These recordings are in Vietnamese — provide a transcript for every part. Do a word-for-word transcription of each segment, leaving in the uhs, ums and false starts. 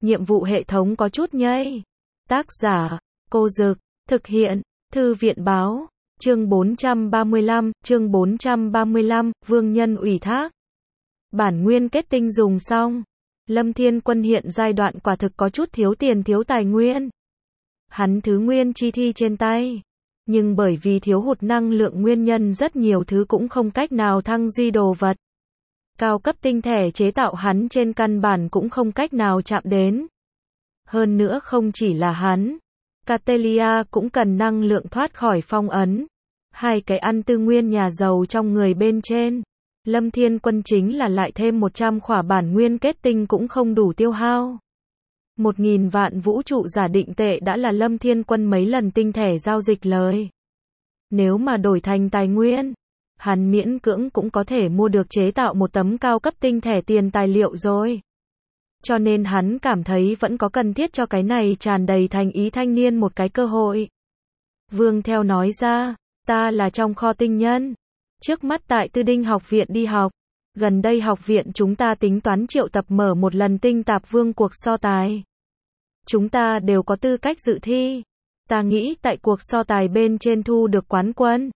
nhiệm vụ hệ thống có chút nhây. Tác giả, Cô Dực, thực hiện, Thư viện báo, chương bốn trăm ba mươi lăm, chương bốn trăm ba mươi lăm, Vương Nhân ủy thác. Bản nguyên kết tinh dùng xong. Lâm Thiên Quân hiện giai đoạn quả thực có chút thiếu tiền thiếu tài nguyên. Hắn thứ nguyên chi thi trên tay. Nhưng bởi vì thiếu hụt năng lượng nguyên nhân rất nhiều thứ cũng không cách nào thăng duy đồ vật. Cao cấp tinh thể chế tạo hắn trên căn bản cũng không cách nào chạm đến. Hơn nữa không chỉ là hắn. Catelia cũng cần năng lượng thoát khỏi phong ấn. Hai cái ăn tư nguyên nhà giàu trong người bên trên. Lâm Thiên Quân chính là lại thêm một trăm khỏa bản nguyên kết tinh cũng không đủ tiêu hao. Một nghìn vạn vũ trụ giả định tệ đã là Lâm Thiên Quân mấy lần tinh thể giao dịch lời. Nếu mà đổi thành tài nguyên, hắn miễn cưỡng cũng có thể mua được chế tạo một tấm cao cấp tinh thể tiền tài liệu rồi. Cho nên hắn cảm thấy vẫn có cần thiết cho cái này tràn đầy thành ý thanh niên một cái cơ hội. Vương Theo nói ra, ta là trong kho tinh nhân. Trước mắt tại Tư Đinh học viện đi học. Gần đây học viện chúng ta tính toán triệu tập mở một lần tinh tạp vương cuộc so tài. Chúng ta đều có tư cách dự thi. Ta nghĩ tại cuộc so tài bên trên thu được quán quân.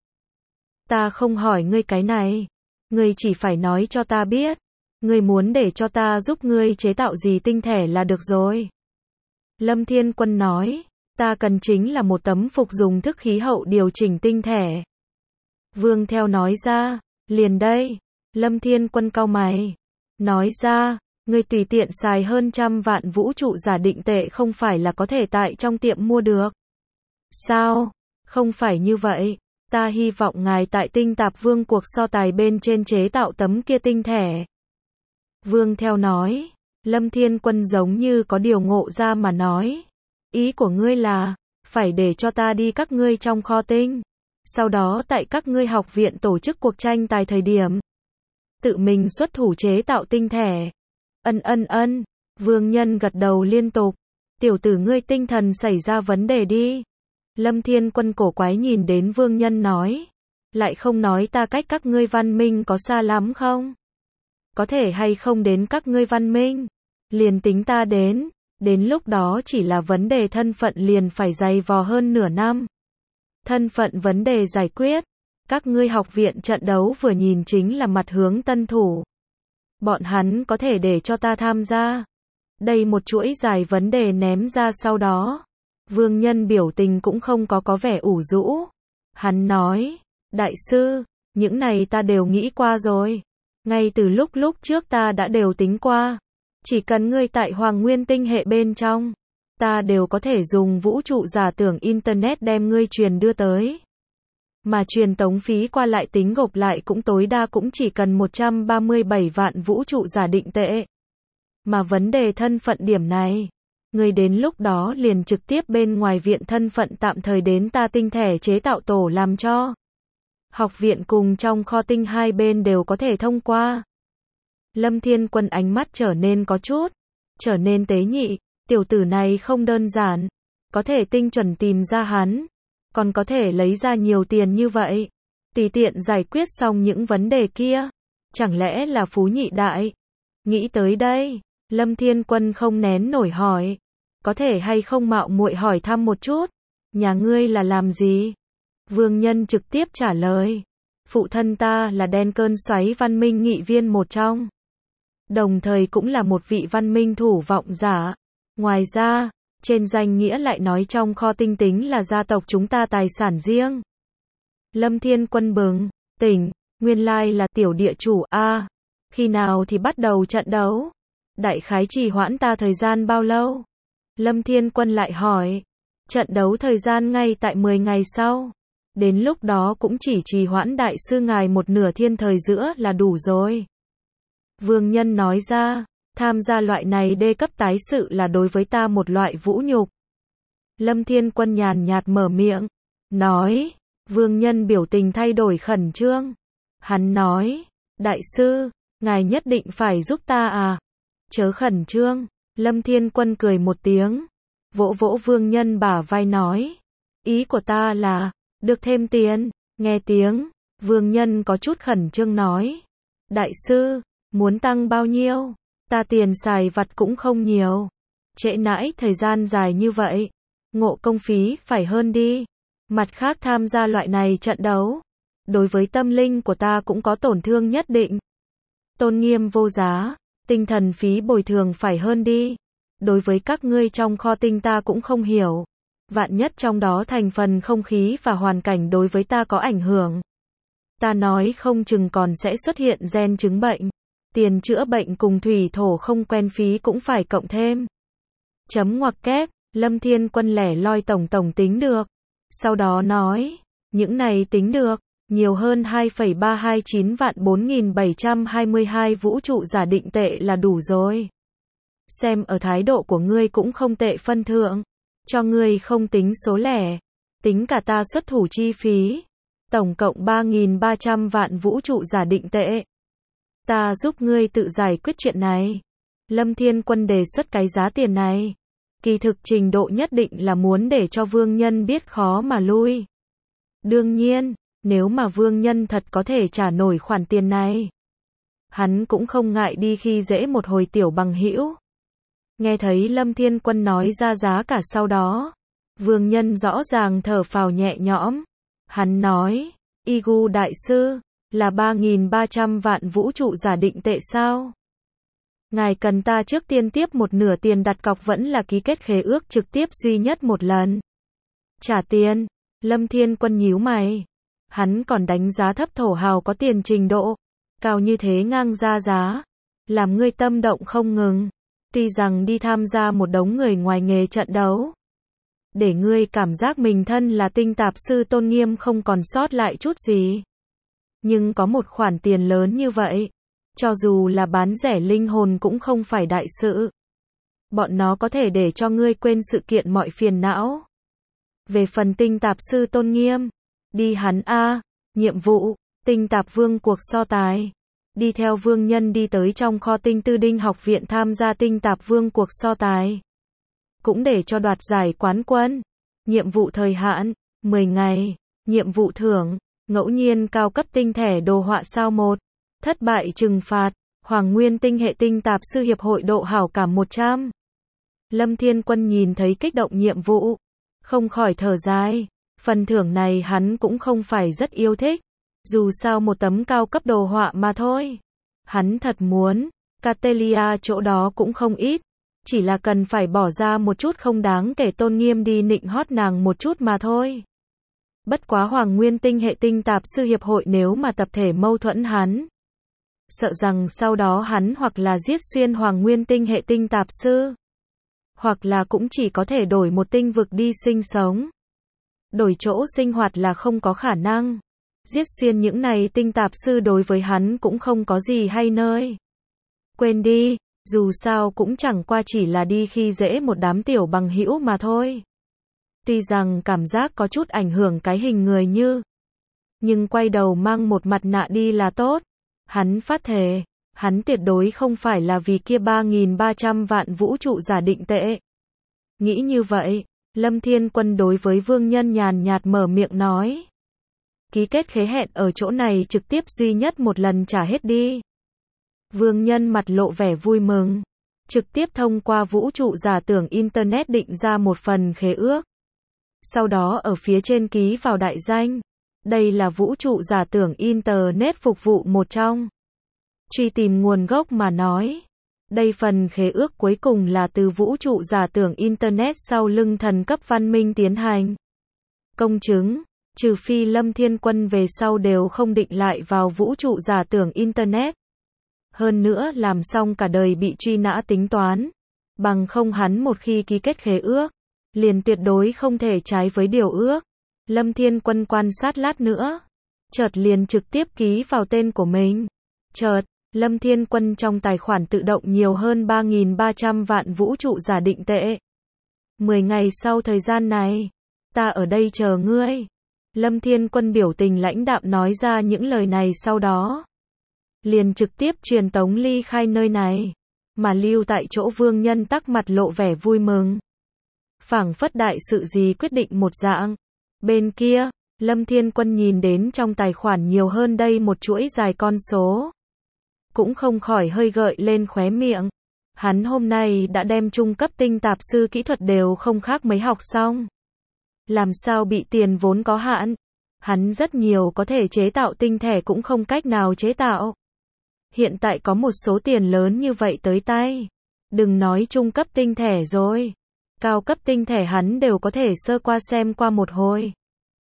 Ta không hỏi ngươi cái này. Ngươi chỉ phải nói cho ta biết. Ngươi muốn để cho ta giúp ngươi chế tạo gì tinh thể là được rồi. Lâm Thiên Quân nói, ta cần chính là một tấm phục dùng thức khí hậu điều chỉnh tinh thể. Vương Theo nói ra, liền đây. Lâm Thiên Quân cau mày. Nói ra, ngươi tùy tiện xài hơn trăm vạn vũ trụ giả định tệ không phải là có thể tại trong tiệm mua được. Sao? Không phải như vậy. Ta hy vọng ngài tại tinh tạp vương cuộc so tài bên trên chế tạo tấm kia tinh thể. Vương Theo nói. Lâm Thiên Quân giống như có điều ngộ ra mà nói. Ý của ngươi là, phải để cho ta đi các ngươi trong kho tinh. Sau đó tại các ngươi học viện tổ chức cuộc tranh tài thời điểm. Tự mình xuất thủ chế tạo tinh thể. Ân ân ân. Vương Nhân gật đầu liên tục. Tiểu tử ngươi tinh thần xảy ra vấn đề đi. Lâm Thiên Quân cổ quái nhìn đến Vương Nhân nói. Lại không nói ta cách các ngươi văn minh có xa lắm không? Có thể hay không đến các ngươi văn minh? Liền tính ta đến. Đến lúc đó chỉ là vấn đề thân phận liền phải dày vò hơn nửa năm. Thân phận vấn đề giải quyết. Các ngươi học viện trận đấu vừa nhìn chính là mặt hướng tân thủ. Bọn hắn có thể để cho ta tham gia. Đây một chuỗi dài vấn đề ném ra sau đó. Vương Nhân biểu tình cũng không có có vẻ ủ rũ. Hắn nói, đại sư, những này ta đều nghĩ qua rồi. Ngay từ lúc lúc trước ta đã đều tính qua. Chỉ cần ngươi tại Hoàng Nguyên tinh hệ bên trong. Ta đều có thể dùng vũ trụ giả tưởng Internet đem ngươi truyền đưa tới. Mà truyền tống phí qua lại tính gộp lại cũng tối đa cũng chỉ cần một trăm ba mươi bảy vạn vũ trụ giả định tệ. Mà vấn đề thân phận điểm này, người đến lúc đó liền trực tiếp bên ngoài viện thân phận tạm thời đến ta tinh thể chế tạo tổ làm cho. Học viện cùng trong kho tinh hai bên đều có thể thông qua. Lâm Thiên Quân ánh mắt trở nên có chút, trở nên tế nhị, tiểu tử này không đơn giản, có thể tinh chuẩn tìm ra hắn. Còn có thể lấy ra nhiều tiền như vậy. Tùy tiện giải quyết xong những vấn đề kia. Chẳng lẽ là phú nhị đại? Nghĩ tới đây, Lâm Thiên Quân không nén nổi hỏi. Có thể hay không mạo muội hỏi thăm một chút. Nhà ngươi là làm gì? Vương Nhân trực tiếp trả lời. Phụ thân ta là đen cơn xoáy văn minh nghị viên một trong. Đồng thời cũng là một vị văn minh thủ vọng giả. Ngoài ra, trên danh nghĩa lại nói trong kho tinh tính là gia tộc chúng ta tài sản riêng. Lâm Thiên Quân bừng, tỉnh, nguyên lai là tiểu địa chủ a. À, khi nào thì bắt đầu trận đấu? Đại khái trì hoãn ta thời gian bao lâu? Lâm Thiên Quân lại hỏi. Trận đấu thời gian ngay tại mười ngày sau. Đến lúc đó cũng chỉ trì hoãn đại sư ngài một nửa thiên thời giữa là đủ rồi. Vương Nhân nói ra. Tham gia loại này đê cấp tái sự là đối với ta một loại vũ nhục. Lâm Thiên Quân nhàn nhạt mở miệng. Nói. Vương Nhân biểu tình thay đổi khẩn trương. Hắn nói. Đại sư, ngài nhất định phải giúp ta à? Chớ khẩn trương. Lâm Thiên Quân cười một tiếng. Vỗ vỗ Vương Nhân bả vai nói. Ý của ta là, được thêm tiền. Nghe tiếng. Vương Nhân có chút khẩn trương nói. Đại sư, muốn tăng bao nhiêu? Ta tiền xài vặt cũng không nhiều. Trễ nãi thời gian dài như vậy, ngộ công phí phải hơn đi. Mặt khác tham gia loại này trận đấu, đối với tâm linh của ta cũng có tổn thương nhất định. Tôn nghiêm vô giá, tinh thần phí bồi thường phải hơn đi. Đối với các ngươi trong kho tinh ta cũng không hiểu. Vạn nhất trong đó thành phần không khí và hoàn cảnh đối với ta có ảnh hưởng. Ta nói không chừng còn sẽ xuất hiện gen chứng bệnh. Tiền chữa bệnh cùng thủy thổ không quen phí cũng phải cộng thêm. Chấm ngoặc kép, Lâm Thiên Quân lẻ loi tổng tổng tính được. Sau đó nói, những này tính được, nhiều hơn hai phẩy ba hai chín vạn bốn nghìn bảy trăm hai mươi hai vũ trụ giả định tệ là đủ rồi. Xem ở thái độ của ngươi cũng không tệ phân thượng. Cho ngươi không tính số lẻ. Tính cả ta xuất thủ chi phí. Tổng cộng ba nghìn ba trăm vạn vũ trụ giả định tệ. Ta giúp ngươi tự giải quyết chuyện này. Lâm Thiên Quân đề xuất cái giá tiền này. Kỳ thực trình độ nhất định là muốn để cho vương nhân biết khó mà lui. Đương nhiên, nếu mà vương nhân thật có thể trả nổi khoản tiền này, hắn cũng không ngại đi khi dễ một hồi tiểu bằng hữu. Nghe thấy Lâm Thiên Quân nói ra giá cả sau đó, vương nhân rõ ràng thở phào nhẹ nhõm. Hắn nói, Igu đại sư, là ba nghìn ba trăm vạn vũ trụ giả định tệ sao? Ngài cần ta trước tiên tiếp một nửa tiền đặt cọc vẫn là ký kết khế ước trực tiếp duy nhất một lần? Trả tiền, Lâm Thiên Quân nhíu mày. Hắn còn đánh giá thấp thổ hào có tiền trình độ, cao như thế ngang ra giá, làm ngươi tâm động không ngừng. Tuy rằng đi tham gia một đống người ngoài nghề trận đấu, để ngươi cảm giác mình thân là tinh tạp sư tôn nghiêm không còn sót lại chút gì. Nhưng có một khoản tiền lớn như vậy, cho dù là bán rẻ linh hồn cũng không phải đại sự. Bọn nó có thể để cho ngươi quên sự kiện mọi phiền não. Về phần tinh tạp sư tôn nghiêm, đi hắn a, nhiệm vụ, tinh tạp vương cuộc so tài. Đi theo vương nhân đi tới trong kho tinh tư đinh học viện tham gia tinh tạp vương cuộc so tài. Cũng để cho đoạt giải quán quân. Nhiệm vụ thời hạn, mười ngày. Nhiệm vụ thưởng, ngẫu nhiên cao cấp tinh thẻ đồ họa sao một. Thất bại trừng phạt, Hoàng Nguyên tinh hệ tinh tạp sư hiệp hội độ hảo cảm một trăm. Lâm Thiên Quân nhìn thấy kích động nhiệm vụ, không khỏi thở dài. Phần thưởng này hắn cũng không phải rất yêu thích. Dù sao một tấm cao cấp đồ họa mà thôi. Hắn thật muốn, Catelia chỗ đó cũng không ít. Chỉ là cần phải bỏ ra một chút không đáng kể tôn nghiêm đi nịnh hót nàng một chút mà thôi. Bất quá Hoàng Nguyên tinh hệ tinh tạp sư hiệp hội nếu mà tập thể mâu thuẫn hắn, sợ rằng sau đó hắn hoặc là giết xuyên Hoàng Nguyên tinh hệ tinh tạp sư, hoặc là cũng chỉ có thể đổi một tinh vực đi sinh sống. Đổi chỗ sinh hoạt là không có khả năng. Giết xuyên những này tinh tạp sư đối với hắn cũng không có gì hay nơi. Quên đi, dù sao cũng chẳng qua chỉ là đi khi dễ một đám tiểu bằng hữu mà thôi. Tuy rằng cảm giác có chút ảnh hưởng cái hình người như, nhưng quay đầu mang một mặt nạ đi là tốt. Hắn phát thề, hắn tuyệt đối không phải là vì kia ba nghìn ba trăm vạn vũ trụ giả định tệ. Nghĩ như vậy, Lâm Thiên Quân đối với vương nhân nhàn nhạt mở miệng nói. Ký kết khế hẹn ở chỗ này trực tiếp duy nhất một lần trả hết đi. Vương nhân mặt lộ vẻ vui mừng. Trực tiếp thông qua vũ trụ giả tưởng Internet định ra một phần khế ước. Sau đó ở phía trên ký vào đại danh. Đây là vũ trụ giả tưởng Internet phục vụ một trong. Truy tìm nguồn gốc mà nói. Đây phần khế ước cuối cùng là từ vũ trụ giả tưởng Internet sau lưng thần cấp văn minh tiến hành. Công chứng, trừ phi Lâm Thiên Quân về sau đều không định lại vào vũ trụ giả tưởng Internet. Hơn nữa làm xong cả đời bị truy nã tính toán. Bằng không hắn một khi ký kết khế ước, liền tuyệt đối không thể trái với điều ước. Lâm Thiên Quân quan sát lát nữa, chợt liền trực tiếp ký vào tên của mình. Chợt, Lâm Thiên Quân trong tài khoản tự động nhiều hơn ba nghìn ba trăm vạn vũ trụ giả định tệ. mười ngày sau thời gian này, ta ở đây chờ ngươi. Lâm Thiên Quân biểu tình lãnh đạm nói ra những lời này sau đó, liền trực tiếp truyền tống ly khai nơi này, mà lưu tại chỗ vương nhân tắc mặt lộ vẻ vui mừng. Phảng phất đại sự gì quyết định một dạng. Bên kia, Lâm Thiên Quân nhìn đến trong tài khoản nhiều hơn đây một chuỗi dài con số. Cũng không khỏi hơi gợi lên khóe miệng. Hắn hôm nay đã đem trung cấp tinh tạp sư kỹ thuật đều không khác mấy học xong. Làm sao bị tiền vốn có hạn? Hắn rất nhiều có thể chế tạo tinh thể cũng không cách nào chế tạo. Hiện tại có một số tiền lớn như vậy tới tay. Đừng nói trung cấp tinh thể rồi. Cao cấp tinh thể hắn đều có thể sơ qua xem qua một hồi.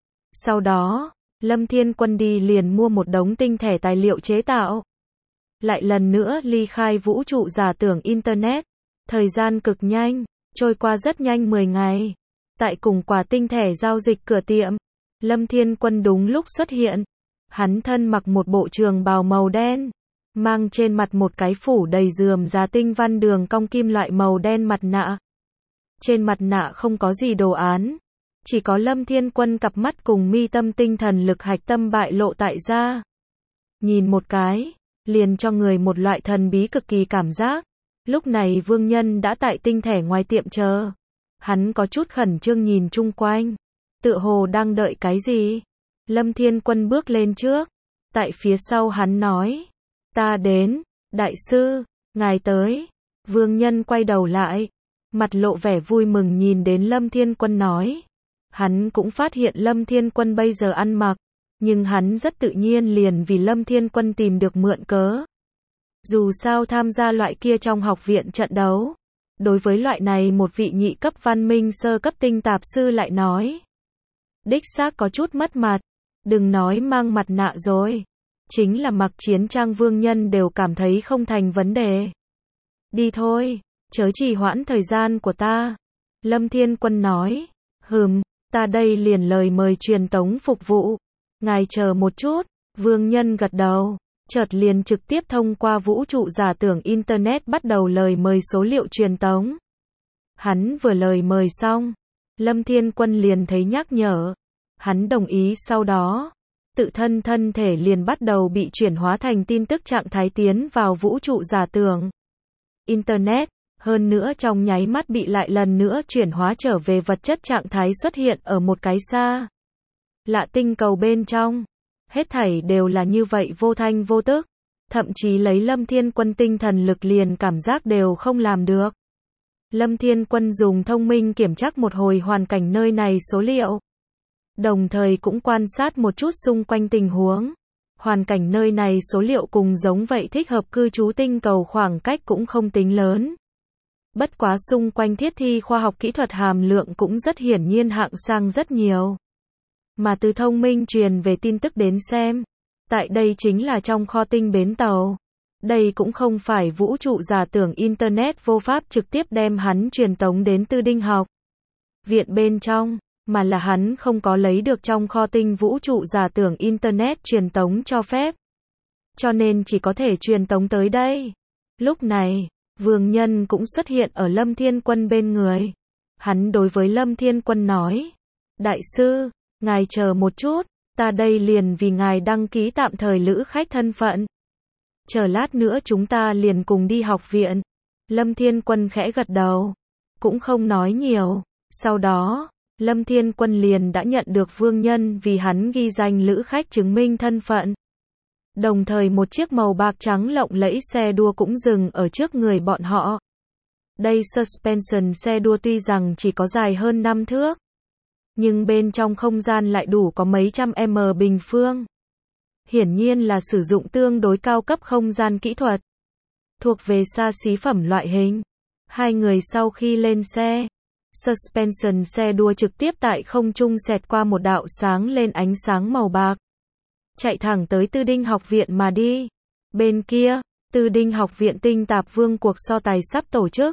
Sau đó, Lâm Thiên Quân đi liền mua một đống tinh thể tài liệu chế tạo. Lại lần nữa ly khai vũ trụ giả tưởng Internet. Thời gian cực nhanh, trôi qua rất nhanh mười ngày. Tại cùng quả tinh thể giao dịch cửa tiệm, Lâm Thiên Quân đúng lúc xuất hiện. Hắn thân mặc một bộ trường bào màu đen, mang trên mặt một cái phủ đầy rườm rà tinh văn đường cong kim loại màu đen mặt nạ. Trên mặt nạ không có gì đồ án, chỉ có Lâm Thiên Quân cặp mắt cùng mi tâm tinh thần lực hạch tâm bại lộ tại ra. Nhìn một cái, liền cho người một loại thần bí cực kỳ cảm giác. Lúc này Vương Nhân đã tại tinh thể ngoài tiệm chờ. Hắn có chút khẩn trương nhìn chung quanh, tựa hồ đang đợi cái gì. Lâm Thiên Quân bước lên trước, tại phía sau hắn nói, ta đến, đại sư, ngài tới. Vương Nhân quay đầu lại, mặt lộ vẻ vui mừng nhìn đến Lâm Thiên Quân nói. Hắn cũng phát hiện Lâm Thiên Quân bây giờ ăn mặc, nhưng hắn rất tự nhiên liền vì Lâm Thiên Quân tìm được mượn cớ. Dù sao tham gia loại kia trong học viện trận đấu, đối với loại này một vị nhị cấp văn minh sơ cấp tinh tạp sư lại nói, đích xác có chút mất mặt. Đừng nói mang mặt nạ rồi, chính là mặc chiến trang Vương Nhân đều cảm thấy không thành vấn đề. Đi thôi, chớ trì hoãn thời gian của ta. Lâm Thiên Quân nói, hừm, ta đây liền lời mời truyền tống phục vụ. Ngài chờ một chút. Vương Nhân gật đầu, chợt liền trực tiếp thông qua vũ trụ giả tưởng Internet bắt đầu lời mời số liệu truyền tống. Hắn vừa lời mời xong, Lâm Thiên Quân liền thấy nhắc nhở. Hắn đồng ý, sau đó, tự thân thân thể liền bắt đầu bị chuyển hóa thành tin tức trạng thái tiến vào vũ trụ giả tưởng Internet, hơn nữa trong nháy mắt bị lại lần nữa chuyển hóa trở về vật chất trạng thái xuất hiện ở một cái xa lạ tinh cầu bên trong. Hết thảy đều là như vậy vô thanh vô tức, thậm chí lấy Lâm Thiên Quân tinh thần lực liền cảm giác đều không làm được. Lâm Thiên Quân dùng thông minh kiểm tra một hồi hoàn cảnh nơi này số liệu, đồng thời cũng quan sát một chút xung quanh tình huống. Hoàn cảnh nơi này số liệu cùng giống vậy thích hợp cư trú tinh cầu khoảng cách cũng không tính lớn. Bất quá xung quanh thiết thi khoa học kỹ thuật hàm lượng cũng rất hiển nhiên hạng sang rất nhiều. Mà từ thông minh truyền về tin tức đến xem, tại đây chính là trong kho tinh bến tàu. Đây cũng không phải vũ trụ giả tưởng Internet vô pháp trực tiếp đem hắn truyền tống đến Tư Đinh học viện bên trong, mà là hắn không có lấy được trong kho tinh vũ trụ giả tưởng Internet truyền tống cho phép. Cho nên chỉ có thể truyền tống tới đây. Lúc này, Vương Nhân cũng xuất hiện ở Lâm Thiên Quân bên người. Hắn đối với Lâm Thiên Quân nói, đại sư, ngài chờ một chút, ta đây liền vì ngài đăng ký tạm thời lữ khách thân phận. Chờ lát nữa chúng ta liền cùng đi học viện. Lâm Thiên Quân khẽ gật đầu, cũng không nói nhiều. Sau đó, Lâm Thiên Quân liền đã nhận được Vương Nhân vì hắn ghi danh lữ khách chứng minh thân phận. Đồng thời một chiếc màu bạc trắng lộng lẫy xe đua cũng dừng ở trước người bọn họ. Đây suspension xe đua tuy rằng chỉ có dài hơn năm thước, nhưng bên trong không gian lại đủ có mấy trăm m bình phương. Hiển nhiên là sử dụng tương đối cao cấp không gian kỹ thuật, thuộc về xa xí phẩm loại hình. Hai người sau khi lên xe, suspension xe đua trực tiếp tại không trung xẹt qua một đạo sáng lên ánh sáng màu bạc, chạy thẳng tới Tư Đinh học viện mà đi. Bên kia, Tư Đinh học viện tinh tạp vương cuộc so tài sắp tổ chức.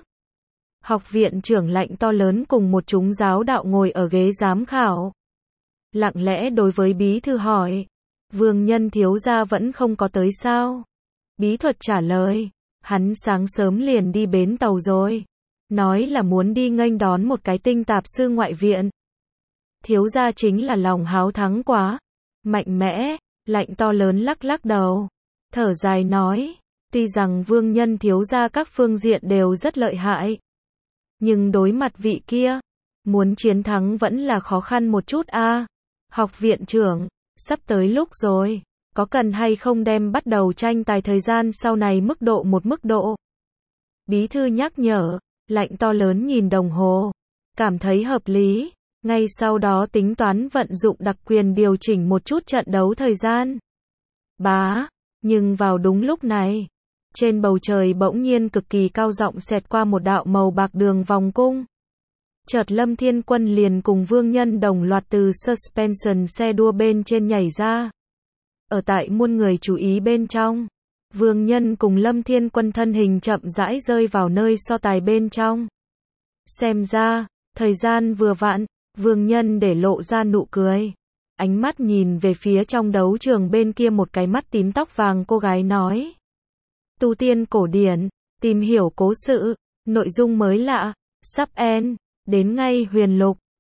Học viện trưởng lãnh to lớn cùng một chúng giáo đạo ngồi ở ghế giám khảo. Lặng lẽ đối với bí thư hỏi, Vương Nhân thiếu gia vẫn không có tới sao? Bí thuật trả lời, hắn sáng sớm liền đi bến tàu rồi. Nói là muốn đi nghênh đón một cái tinh tạp sư ngoại viện. Thiếu gia chính là lòng háo thắng quá. Mạnh mẽ, lạnh to lớn lắc lắc đầu. Thở dài nói, tuy rằng Vương Nhân thiếu gia các phương diện đều rất lợi hại, nhưng đối mặt vị kia, muốn chiến thắng vẫn là khó khăn một chút a. À. Học viện trưởng, sắp tới lúc rồi, có cần hay không đem bắt đầu tranh tài thời gian sau này mức độ một mức độ? Bí thư nhắc nhở, Lạnh to lớn nhìn đồng hồ, cảm thấy hợp lý, ngay sau đó tính toán vận dụng đặc quyền điều chỉnh một chút trận đấu thời gian. Bá, nhưng vào đúng lúc này, trên bầu trời bỗng nhiên cực kỳ cao giọng xẹt qua một đạo màu bạc đường vòng cung. Chợt Lâm Thiên Quân liền cùng Vương Nhân đồng loạt từ suspension xe đua bên trên nhảy ra. Ở tại muôn người chú ý bên trong, Vương Nhân cùng Lâm Thiên Quân thân hình chậm rãi rơi vào nơi so tài bên trong. Xem ra, thời gian vừa vặn, Vương Nhân để lộ ra nụ cười. Ánh mắt nhìn về phía trong đấu trường bên kia, một cái mắt tím tóc vàng cô gái nói. Tu tiên cổ điển, tìm hiểu cố sự, nội dung mới lạ, sắp end, đến ngay huyền lục.